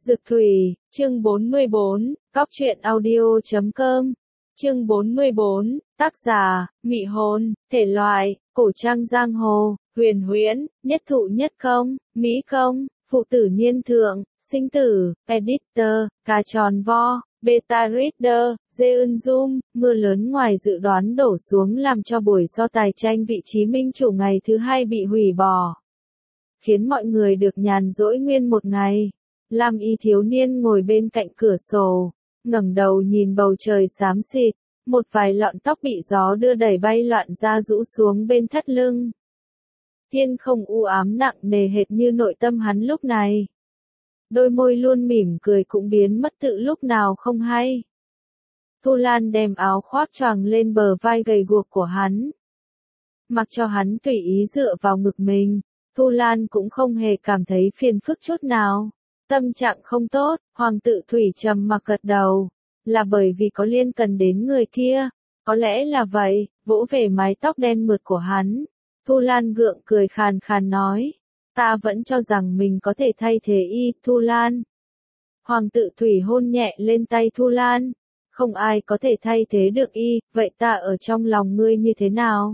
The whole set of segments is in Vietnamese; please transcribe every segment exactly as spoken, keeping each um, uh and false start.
Dực Thủy, chương bốn mươi bốn, cóc truyện audio chấm com. Chương bốn mươi bốn, tác giả, Mị Hồn, thể loại, cổ trang giang hồ, huyền huyễn, nhất thụ nhất công, mỹ công, phụ tử niên thượng, sinh tử, editor, cà tròn vo, beta reader, Jeun Zoom, mưa lớn ngoài dự đoán đổ xuống làm cho buổi so tài tranh vị trí minh chủ ngày thứ hai bị hủy bỏ. Khiến mọi người được nhàn rỗi nguyên một ngày. Lam y thiếu niên ngồi bên cạnh cửa sổ, ngẩng đầu nhìn bầu trời xám xịt, một vài lọn tóc bị gió đưa đẩy bay loạn ra rũ xuống bên thắt lưng. Thiên không u ám nặng nề hệt như nội tâm hắn lúc này. Đôi môi luôn mỉm cười cũng biến mất tự lúc nào không hay. Thu Lan đem áo khoác choàng lên bờ vai gầy guộc của hắn. Mặc cho hắn tùy ý dựa vào ngực mình, Thu Lan cũng không hề cảm thấy phiền phức chút nào. Tâm trạng không tốt, Hoàng tự Thủy trầm mặc gật đầu, là bởi vì có liên cần đến người kia, có lẽ là vậy, vỗ về mái tóc đen mượt của hắn. Thu Lan gượng cười khàn khàn nói, ta vẫn cho rằng mình có thể thay thế y, Thu Lan. Hoàng tự Thủy hôn nhẹ lên tay Thu Lan, không ai có thể thay thế được y, vậy ta ở trong lòng ngươi như thế nào?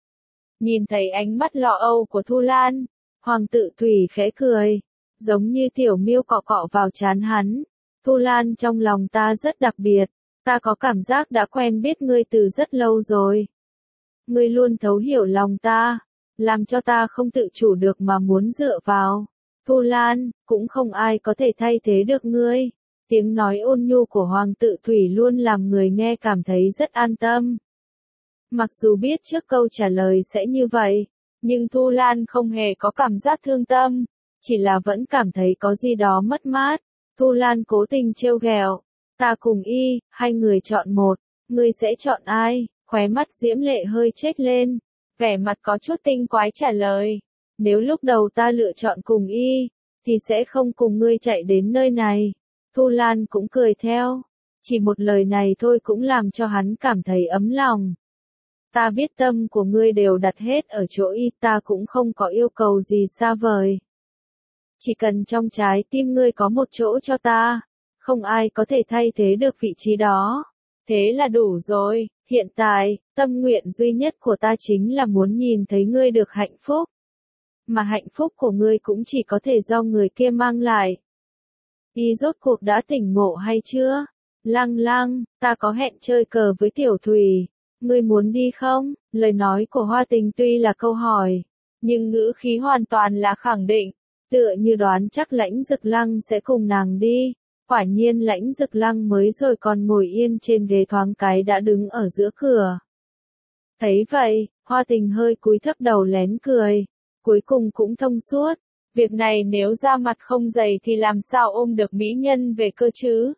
Nhìn thấy ánh mắt lo âu của Thu Lan, Hoàng tự Thủy khẽ cười. Giống như tiểu miêu cọ cọ vào trán hắn. Thu Lan, trong lòng ta rất đặc biệt, ta có cảm giác đã quen biết ngươi từ rất lâu rồi. Ngươi luôn thấu hiểu lòng ta, làm cho ta không tự chủ được mà muốn dựa vào. Thu Lan, cũng không ai có thể thay thế được ngươi. Tiếng nói ôn nhu của Hoàng tự Thủy luôn làm người nghe cảm thấy rất an tâm. Mặc dù biết trước câu trả lời sẽ như vậy, nhưng Thu Lan không hề có cảm giác thương tâm. Chỉ là vẫn cảm thấy có gì đó mất mát. Thu Lan cố tình trêu ghẹo, ta cùng y, hai người chọn một, ngươi sẽ chọn ai? Khóe mắt Diễm Lệ hơi chếch lên, vẻ mặt có chút tinh quái trả lời, nếu lúc đầu ta lựa chọn cùng y, thì sẽ không cùng ngươi chạy đến nơi này. Thu Lan cũng cười theo, chỉ một lời này thôi cũng làm cho hắn cảm thấy ấm lòng. Ta biết tâm của ngươi đều đặt hết ở chỗ y, ta cũng không có yêu cầu gì xa vời. Chỉ cần trong trái tim ngươi có một chỗ cho ta, không ai có thể thay thế được vị trí đó. Thế là đủ rồi, hiện tại, tâm nguyện duy nhất của ta chính là muốn nhìn thấy ngươi được hạnh phúc. Mà hạnh phúc của ngươi cũng chỉ có thể do người kia mang lại. Y rốt cuộc đã tỉnh ngộ hay chưa? Lăng Lăng, ta có hẹn chơi cờ với Tiểu Thủy, ngươi muốn đi không? Lời nói của Hoa Tình tuy là câu hỏi, nhưng ngữ khí hoàn toàn là khẳng định. Tựa như đoán chắc Lãnh Dực Lăng sẽ cùng nàng đi. Quả nhiên Lãnh Dực Lăng mới rồi còn ngồi yên trên ghế thoáng cái đã đứng ở giữa cửa. Thấy vậy, Hoa Tình hơi cúi thấp đầu lén cười. Cuối cùng cũng thông suốt. Việc này nếu da mặt không dày thì làm sao ôm được mỹ nhân về cơ chứ?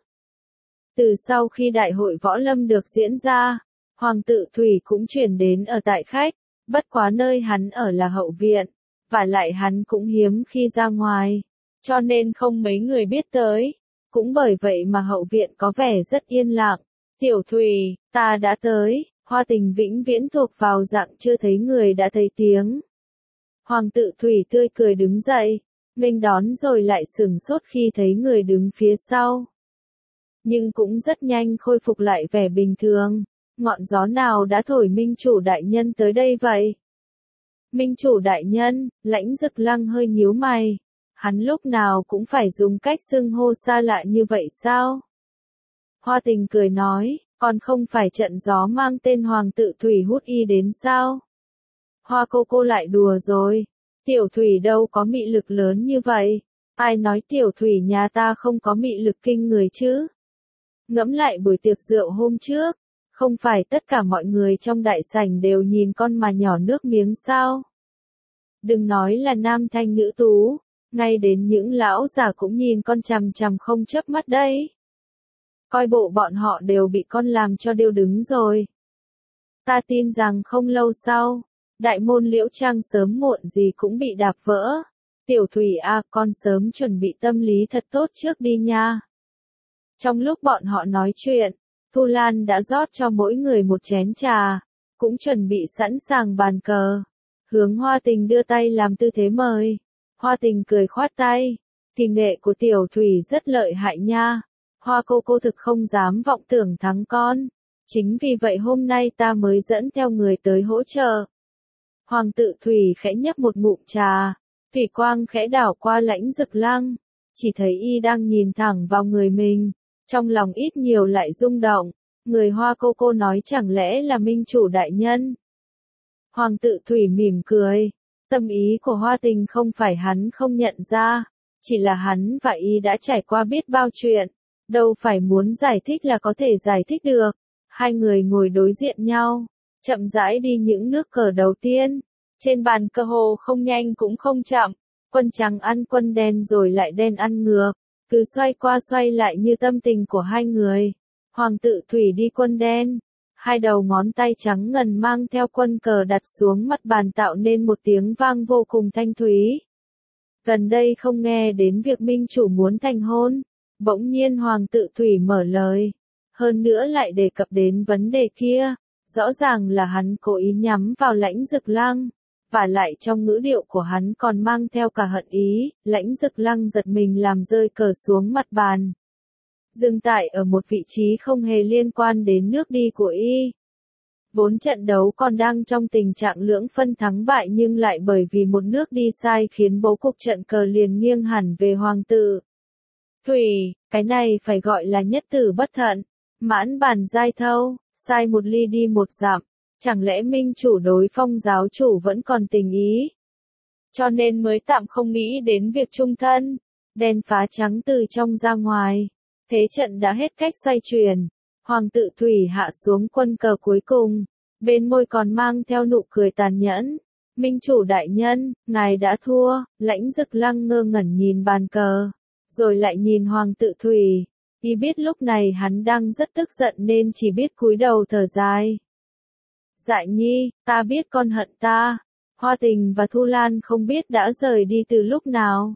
Từ sau khi đại hội võ lâm được diễn ra, Hoàng tự Thủy cũng chuyển đến ở tại khách. Bất quá nơi hắn ở là hậu viện. Và lại hắn cũng hiếm khi ra ngoài, cho nên không mấy người biết tới. Cũng bởi vậy mà hậu viện có vẻ rất yên lặng. Tiểu Thủy, ta đã tới. Hoa Tình vĩnh viễn thuộc vào dạng chưa thấy người đã thấy tiếng. Hoàng tự Thủy tươi cười đứng dậy, nghênh đón rồi lại sửng sốt khi thấy người đứng phía sau. Nhưng cũng rất nhanh khôi phục lại vẻ bình thường. Ngọn gió nào đã thổi minh chủ đại nhân tới đây vậy? Minh chủ đại nhân, Lãnh Dực Lăng hơi nhíu mày. Hắn lúc nào cũng phải dùng cách xưng hô xa lạ như vậy sao? Hoa Tình cười nói, còn không phải trận gió mang tên Hoàng tự Thủy hút y đến sao? Hoa cô cô lại đùa rồi. Tiểu Thủy đâu có mị lực lớn như vậy. Ai nói Tiểu Thủy nhà ta không có mị lực kinh người chứ? Ngẫm lại buổi tiệc rượu hôm trước. Không phải tất cả mọi người trong đại sảnh đều nhìn con mà nhỏ nước miếng sao? Đừng nói là nam thanh nữ tú, ngay đến những lão già cũng nhìn con chằm chằm không chớp mắt đấy. Coi bộ bọn họ đều bị con làm cho điêu đứng rồi. Ta tin rằng không lâu sau, đại môn Liễu Trang sớm muộn gì cũng bị đạp vỡ. Tiểu Thủy à, con sớm chuẩn bị tâm lý thật tốt trước đi nha. Trong lúc bọn họ nói chuyện, Thu Lan đã rót cho mỗi người một chén trà, cũng chuẩn bị sẵn sàng bàn cờ. Hướng Hoa Tình đưa tay làm tư thế mời. Hoa Tình cười khoát tay. Kỳ nghệ của tiểu thủy rất lợi hại nha. Hoa cô cô thực không dám vọng tưởng thắng con. Chính vì vậy hôm nay ta mới dẫn theo người tới hỗ trợ. Hoàng tự thủy khẽ nhấp một ngụm trà. Thủy quang khẽ đảo qua Lãnh Dực Lăng. Chỉ thấy y đang nhìn thẳng vào người mình. Trong lòng ít nhiều lại rung động. Người Hoa cô cô nói chẳng lẽ là minh chủ đại nhân. Hoàng tự thủy mỉm cười. Tâm ý của Hoa Tình không phải hắn không nhận ra. Chỉ là hắn và y đã trải qua biết bao chuyện. Đâu phải muốn giải thích là có thể giải thích được. Hai người ngồi đối diện nhau. Chậm rãi đi những nước cờ đầu tiên. Trên bàn cờ hồ không nhanh cũng không chậm. Quân trắng ăn quân đen rồi lại đen ăn ngược. Cứ xoay qua xoay lại như tâm tình của hai người. Hoàng tự thủy đi quân đen. Hai đầu ngón tay trắng ngần mang theo quân cờ đặt xuống mặt bàn tạo nên một tiếng vang vô cùng thanh thúy. Gần đây không nghe đến việc minh chủ muốn thành hôn. Bỗng nhiên Hoàng tự thủy mở lời. Hơn nữa lại đề cập đến vấn đề kia. Rõ ràng là hắn cố ý nhắm vào Lãnh Dực Lăng. Và lại trong ngữ điệu của hắn còn mang theo cả hận ý. Lãnh Dực Lăng giật mình làm rơi cờ xuống mặt bàn. Dừng tại ở một vị trí không hề liên quan đến nước đi của y. Vốn trận đấu còn đang trong tình trạng lưỡng phân thắng bại nhưng lại bởi vì một nước đi sai khiến bố cục trận cờ liền nghiêng hẳn về Hoàng tự thủy. Cái này phải gọi là nhất tử bất thận. Mãn bàn giai thâu, sai một ly đi một dặm. Chẳng lẽ minh chủ đối Phong giáo chủ vẫn còn tình ý? Cho nên mới tạm không nghĩ đến việc chung thân. Đen phá trắng từ trong ra ngoài. Thế trận đã hết cách xoay chuyển. Hoàng tự thủy hạ xuống quân cờ cuối cùng. Bên môi còn mang theo nụ cười tàn nhẫn. Minh chủ đại nhân, ngài đã thua. Lãnh Dực Lăng ngơ ngẩn nhìn bàn cờ. Rồi lại nhìn Hoàng tự thủy. Y biết lúc này hắn đang rất tức giận nên chỉ biết cúi đầu thở dài. Dại nhi, ta biết con hận ta. Hoa Tình và Thu Lan không biết đã rời đi từ lúc nào.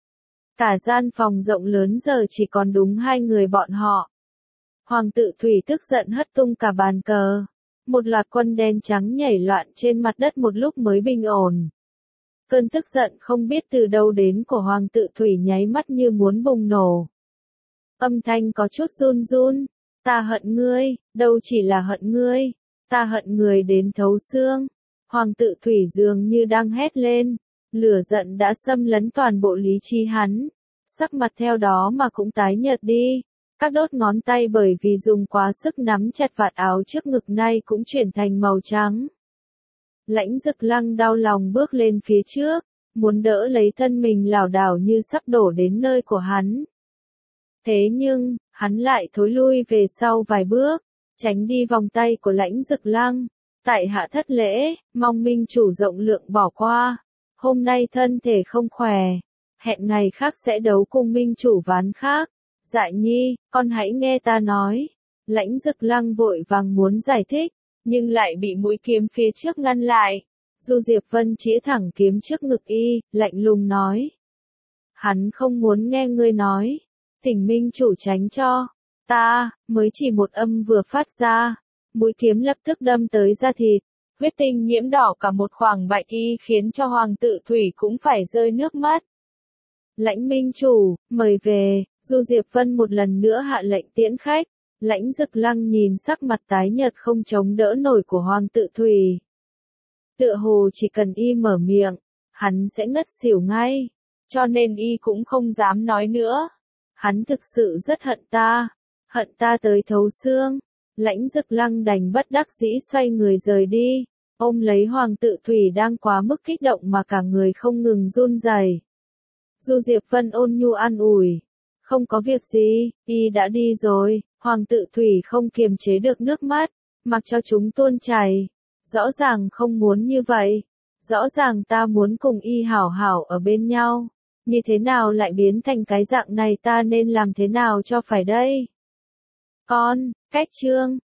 Cả gian phòng rộng lớn giờ chỉ còn đúng hai người bọn họ. Hoàng tự thủy tức giận hất tung cả bàn cờ. Một loạt quân đen trắng nhảy loạn trên mặt đất một lúc mới bình ổn. Cơn tức giận không biết từ đâu đến của Hoàng tự thủy nháy mắt như muốn bùng nổ. Âm thanh có chút run run. Ta hận ngươi, đâu chỉ là hận ngươi. Ta hận người đến thấu xương. Hoàng tự thủy dường như đang hét lên. Lửa giận đã xâm lấn toàn bộ lý trí hắn. Sắc mặt theo đó mà cũng tái nhợt đi. Các đốt ngón tay bởi vì dùng quá sức nắm chặt vạt áo trước ngực nay cũng chuyển thành màu trắng. Lãnh Dực Lăng đau lòng bước lên phía trước. Muốn đỡ lấy thân mình lảo đảo như sắp đổ đến nơi của hắn. Thế nhưng, hắn lại thối lui về sau vài bước. Tránh đi vòng tay của Lãnh Dực Lăng. Tại hạ thất lễ, mong minh chủ rộng lượng bỏ qua. Hôm nay thân thể không khỏe. Hẹn ngày khác sẽ đấu cùng minh chủ ván khác. Dại nhi, con hãy nghe ta nói. Lãnh Dực Lăng vội vàng muốn giải thích. Nhưng lại bị mũi kiếm phía trước ngăn lại. Du Diệp Vân chĩa thẳng kiếm trước ngực y, lạnh lùng nói. Hắn không muốn nghe ngươi nói. Thỉnh minh chủ tránh cho. Ta, mới chỉ một âm vừa phát ra. Mũi kiếm lập tức đâm tới da thịt. Huyết tinh nhiễm đỏ cả một khoảng bạch y khiến cho Hoàng tự thủy cũng phải rơi nước mắt. Lãnh minh chủ, mời về. Du Diệp Vân một lần nữa hạ lệnh tiễn khách. Lãnh Dực Lăng nhìn sắc mặt tái nhợt không chống đỡ nổi của Hoàng tự thủy. Tựa hồ chỉ cần y mở miệng, hắn sẽ ngất xỉu ngay. Cho nên y cũng không dám nói nữa. Hắn thực sự rất hận ta. Hận ta tới thấu xương. Lãnh Dực Lăng đành bất đắc dĩ xoay người rời đi. Ôm lấy Hoàng tự thủy đang quá mức kích động mà cả người không ngừng run rẩy. Du Diệp Vân ôn nhu an ủi. Không có việc gì, y đã đi rồi. Hoàng tự thủy không kiềm chế được nước mắt, mặc cho chúng tuôn chảy. Rõ ràng không muốn như vậy. Rõ ràng ta muốn cùng y hảo hảo ở bên nhau. Như thế nào lại biến thành cái dạng này, ta nên làm thế nào cho phải đây? Con, cách chương.